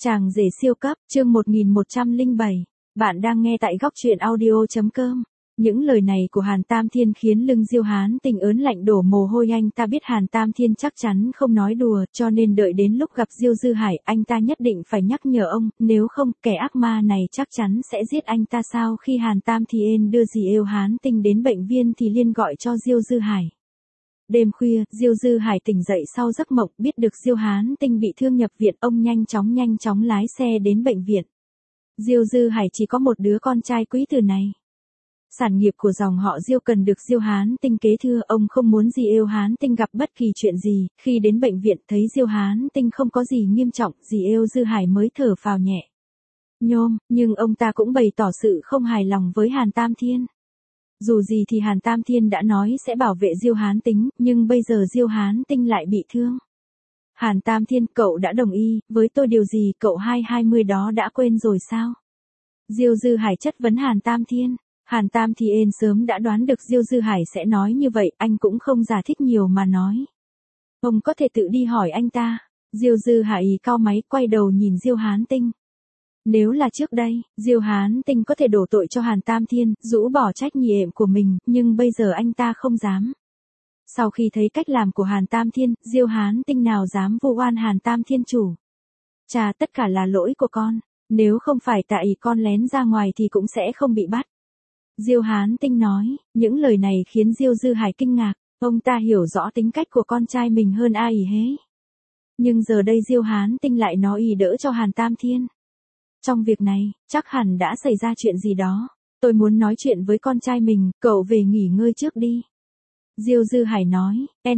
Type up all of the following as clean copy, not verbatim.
Chàng rể siêu cấp, chương 1107. Bạn đang nghe tại góc truyện audio.com. Những lời này của Hàn Tam Thiên khiến lưng Diêu Hán Tinh ớn lạnh đổ mồ hôi. Anh ta biết Hàn Tam Thiên chắc chắn không nói đùa, cho nên đợi đến lúc gặp Diêu Dư Hải, anh ta nhất định phải nhắc nhở ông, nếu không, kẻ ác ma này chắc chắn sẽ giết anh ta. Sau khi Hàn Tam Thiên đưa Diêu Hán Tinh đến bệnh viện thì liên gọi cho Diêu Dư Hải. Đêm khuya, Diêu Dư Hải tỉnh dậy sau giấc mộng, biết được Diêu Hán Tinh bị thương nhập viện, ông nhanh chóng lái xe đến bệnh viện. Diêu Dư Hải chỉ có một đứa con trai quý tử này. Sản nghiệp của dòng họ Diêu cần được Diêu Hán Tinh kế thừa, ông không muốn Diêu Hán Tinh gặp bất kỳ chuyện gì. Khi đến bệnh viện thấy Diêu Hán Tinh không có gì nghiêm trọng, Diêu Dư Hải mới thở phào nhẹ nhõm, nhưng ông ta cũng bày tỏ sự không hài lòng với Hàn Tam Thiên. Dù gì thì Hàn Tam Thiên đã nói sẽ bảo vệ Diêu Hán Tinh, nhưng bây giờ Diêu Hán Tinh lại bị thương. Hàn Tam Thiên, cậu đã đồng ý với tôi điều gì, cậu 20 đó đã quên rồi sao? Diêu Dư Hải chất vấn Hàn Tam Thiên. Hàn Tam Thiên sớm đã đoán được Diêu Dư Hải sẽ nói như vậy, anh cũng không giải thích nhiều mà nói. Ông có thể tự đi hỏi anh ta. Diêu Dư Hải cau máy, quay đầu nhìn Diêu Hán Tinh. Nếu là trước đây, Diêu Hán Tinh có thể đổ tội cho Hàn Tam Thiên, rũ bỏ trách nhiệm của mình, nhưng bây giờ anh ta không dám. Sau khi thấy cách làm của Hàn Tam Thiên, Diêu Hán Tinh nào dám vu oan Hàn Tam Thiên chủ. Cha, tất cả là lỗi của con, nếu không phải tại con lén ra ngoài thì cũng sẽ không bị bắt. Diêu Hán Tinh nói, những lời này khiến Diêu Dư Hải kinh ngạc, ông ta hiểu rõ tính cách của con trai mình hơn ai hết. Nhưng giờ đây Diêu Hán Tinh lại nói đỡ cho Hàn Tam Thiên. Trong việc này, chắc hẳn đã xảy ra chuyện gì đó. Tôi muốn nói chuyện với con trai mình, cậu về nghỉ ngơi trước đi. Diêu Dư Hải nói,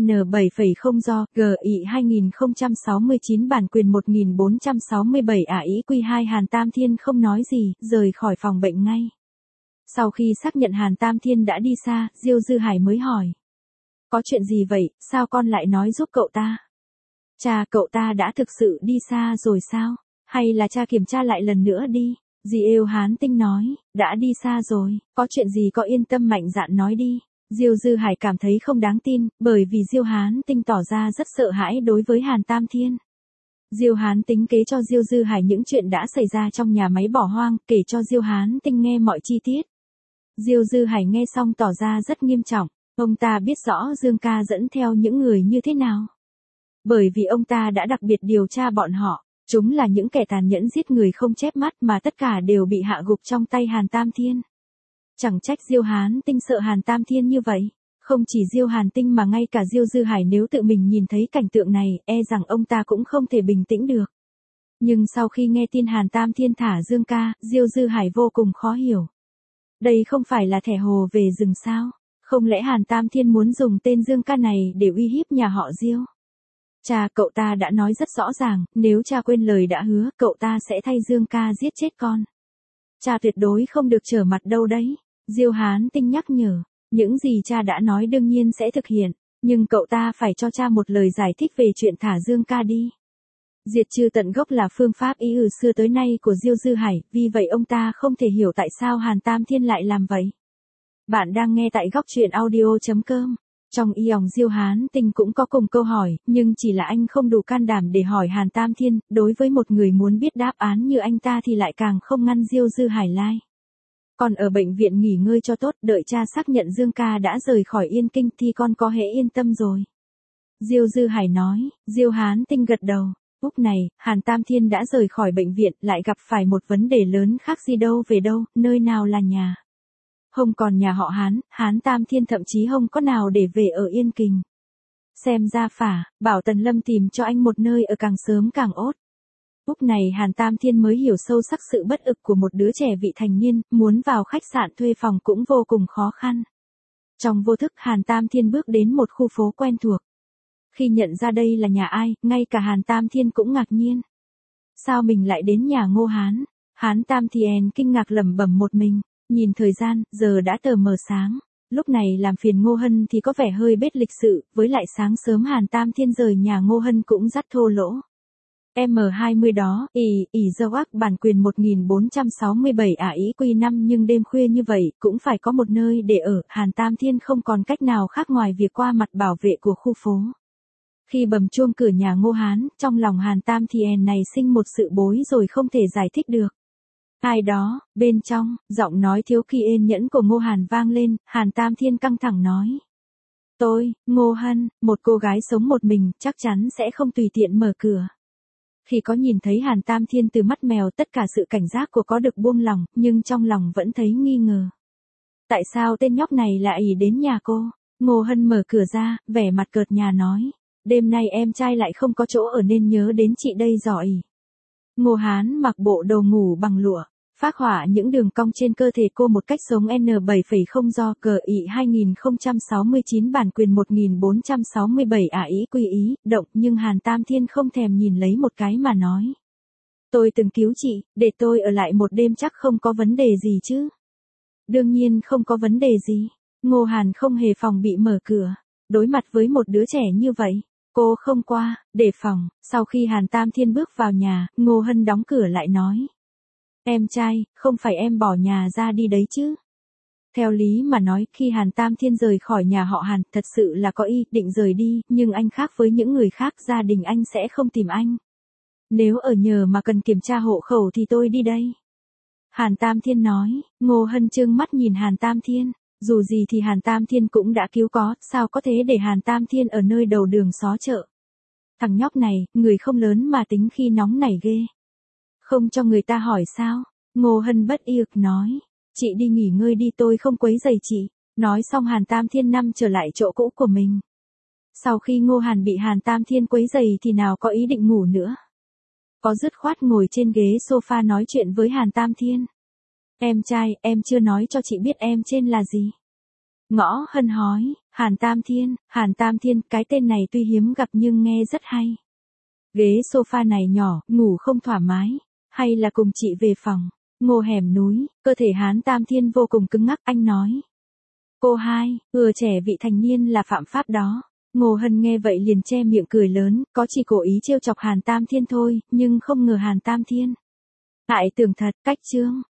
N7,0 do, GI 2069 bản quyền 1467 IQ2. Hàn Tam Thiên không nói gì, rời khỏi phòng bệnh ngay. Sau khi xác nhận Hàn Tam Thiên đã đi xa, Diêu Dư Hải mới hỏi. Có chuyện gì vậy, sao con lại nói giúp cậu ta? Cha, cậu ta đã thực sự đi xa rồi sao? Hay là cha kiểm tra lại lần nữa đi? Diêu Hán Tinh nói, đã đi xa rồi, có chuyện gì có yên tâm mạnh dạn nói đi. Diêu Dư Hải cảm thấy không đáng tin, bởi vì Diêu Hán Tinh tỏ ra rất sợ hãi đối với Hàn Tam Thiên. Diêu Hán tính kế cho Diêu Dư Hải những chuyện đã xảy ra trong nhà máy bỏ hoang, kể cho Diêu Hán Tinh nghe mọi chi tiết. Diêu Dư Hải nghe xong tỏ ra rất nghiêm trọng, ông ta biết rõ Dương Ca dẫn theo những người như thế nào. Bởi vì ông ta đã đặc biệt điều tra bọn họ. Chúng là những kẻ tàn nhẫn giết người không chớp mắt mà tất cả đều bị hạ gục trong tay Hàn Tam Thiên. Chẳng trách Diêu Hán Tinh sợ Hàn Tam Thiên như vậy. Không chỉ Diêu Hán Tinh mà ngay cả Diêu Dư Hải nếu tự mình nhìn thấy cảnh tượng này, rằng ông ta cũng không thể bình tĩnh được. Nhưng sau khi nghe tin Hàn Tam Thiên thả Dương Ca, Diêu Dư Hải vô cùng khó hiểu. Đây không phải là thẻ hồ về rừng sao? Không lẽ Hàn Tam Thiên muốn dùng tên Dương Ca này để uy hiếp nhà họ Diêu? Cha, cậu ta đã nói rất rõ ràng, nếu cha quên lời đã hứa, cậu ta sẽ thay Dương Ca giết chết con. Cha tuyệt đối không được trở mặt đâu đấy. Diêu Hán Tinh nhắc nhở, những gì cha đã nói đương nhiên sẽ thực hiện, nhưng cậu ta phải cho cha một lời giải thích về chuyện thả Dương Ca đi. Diệt trừ tận gốc là phương pháp y xưa tới nay của Diêu Dư Hải, vì vậy ông ta không thể hiểu tại sao Hàn Tam Thiên lại làm vậy. Bạn đang nghe tại góc truyện audio.com. Trong lòng Diêu Hán Tinh cũng có cùng câu hỏi, nhưng chỉ là anh không đủ can đảm để hỏi Hàn Tam Thiên, đối với một người muốn biết đáp án như anh ta thì lại càng không ngăn Diêu Dư Hải lai. Còn ở bệnh viện nghỉ ngơi cho tốt, đợi cha xác nhận Dương Ca đã rời khỏi Yên Kinh thì con có hễ yên tâm rồi. Diêu Dư Hải nói. Diêu Hán Tinh gật đầu. Lúc này, Hàn Tam Thiên đã rời khỏi bệnh viện, lại gặp phải một vấn đề lớn khác gì đâu về đâu, nơi nào là nhà. Không còn nhà họ Hán, Hán Tam Thiên thậm chí không có nào để về ở Yên Kinh. Xem ra bảo Tần Lâm tìm cho anh một nơi ở càng sớm càng ốt. Lúc này Hàn Tam Thiên mới hiểu sâu sắc sự bất ức của một đứa trẻ vị thành niên, muốn vào khách sạn thuê phòng cũng vô cùng khó khăn. Trong vô thức Hàn Tam Thiên bước đến một khu phố quen thuộc. Khi nhận ra đây là nhà ai, ngay cả Hàn Tam Thiên cũng ngạc nhiên. Sao mình lại đến nhà Ngô Hán? Hán Tam Thiên kinh ngạc lẩm bẩm một mình. Nhìn thời gian, giờ đã tờ mờ sáng. Lúc này làm phiền Ngô Hân thì có vẻ hơi bết lịch sự, với lại sáng sớm Hàn Tam Thiên rời nhà Ngô Hân cũng rất thô lỗ. M20 đó, dâu ác bản quyền 1467 IQ5 nhưng đêm khuya như vậy, cũng phải có một nơi để ở. Hàn Tam Thiên không còn cách nào khác ngoài việc qua mặt bảo vệ của khu phố. Khi bấm chuông cửa nhà Ngô Hán, trong lòng Hàn Tam Thiên này sinh một sự bối rồi không thể giải thích được. Ai đó, bên trong, giọng nói thiếu kỳ ên nhẫn của Ngô Hàn vang lên, Hàn Tam Thiên căng thẳng nói. Tôi, Ngô Hân, một cô gái sống một mình, chắc chắn sẽ không tùy tiện mở cửa. Khi có nhìn thấy Hàn Tam Thiên từ mắt mèo, tất cả sự cảnh giác của có được buông lỏng, nhưng trong lòng vẫn thấy nghi ngờ. Tại sao tên nhóc này lại đến nhà cô? Ngô Hân mở cửa ra, vẻ mặt cợt nhà nói. Đêm nay em trai lại không có chỗ ở nên nhớ đến chị đây giỏi. Ngô Hán mặc bộ đồ ngủ bằng lụa, phác họa những đường cong trên cơ thể cô một cách sống N7,0 do GI 2069 bản quyền 1467 ý quy ý, động, nhưng Hàn Tam Thiên không thèm nhìn lấy một cái mà nói. Tôi từng cứu chị, để tôi ở lại một đêm chắc không có vấn đề gì chứ. Đương nhiên không có vấn đề gì. Ngô Hàn không hề phòng bị mở cửa. Đối mặt với một đứa trẻ như vậy, cô không qua, đề phòng. Sau khi Hàn Tam Thiên bước vào nhà, Ngô Hân đóng cửa lại nói. Em trai, không phải em bỏ nhà ra đi đấy chứ. Theo lý mà nói, khi Hàn Tam Thiên rời khỏi nhà họ Hàn, thật sự là có ý định rời đi, nhưng anh khác với những người khác, gia đình anh sẽ không tìm anh. Nếu ở nhờ mà cần kiểm tra hộ khẩu thì tôi đi đây. Hàn Tam Thiên nói. Ngô Hân trừng mắt nhìn Hàn Tam Thiên. Dù gì thì Hàn Tam Thiên cũng đã cứu có, sao có thể để Hàn Tam Thiên ở nơi đầu đường xó chợ. Thằng nhóc này, người không lớn mà tính khi nóng nảy ghê. Không cho người ta hỏi sao? Ngô Hân bất y ực nói. Chị đi nghỉ ngơi đi, tôi không quấy rầy chị. Nói xong Hàn Tam Thiên nằm trở lại chỗ cũ của mình. Sau khi Ngô Hàn bị Hàn Tam Thiên quấy rầy thì nào có ý định ngủ nữa. Có dứt khoát ngồi trên ghế sofa nói chuyện với Hàn Tam Thiên. Em trai, em chưa nói cho chị biết em tên là gì. Ngõ Hân hỏi. Hàn Tam Thiên, cái tên này tuy hiếm gặp nhưng nghe rất hay. Ghế sofa này nhỏ, ngủ không thoải mái. Hay là cùng chị về phòng. Ngô hẻm núi, cơ thể Hàn Tam Thiên vô cùng cứng ngắc, anh nói. Cô hai, trẻ vị thành niên là phạm pháp đó. Ngô Hân nghe vậy liền che miệng cười lớn, có chỉ cố ý trêu chọc Hàn Tam Thiên thôi, nhưng không ngờ Hàn Tam Thiên lại tưởng thật, cách chương.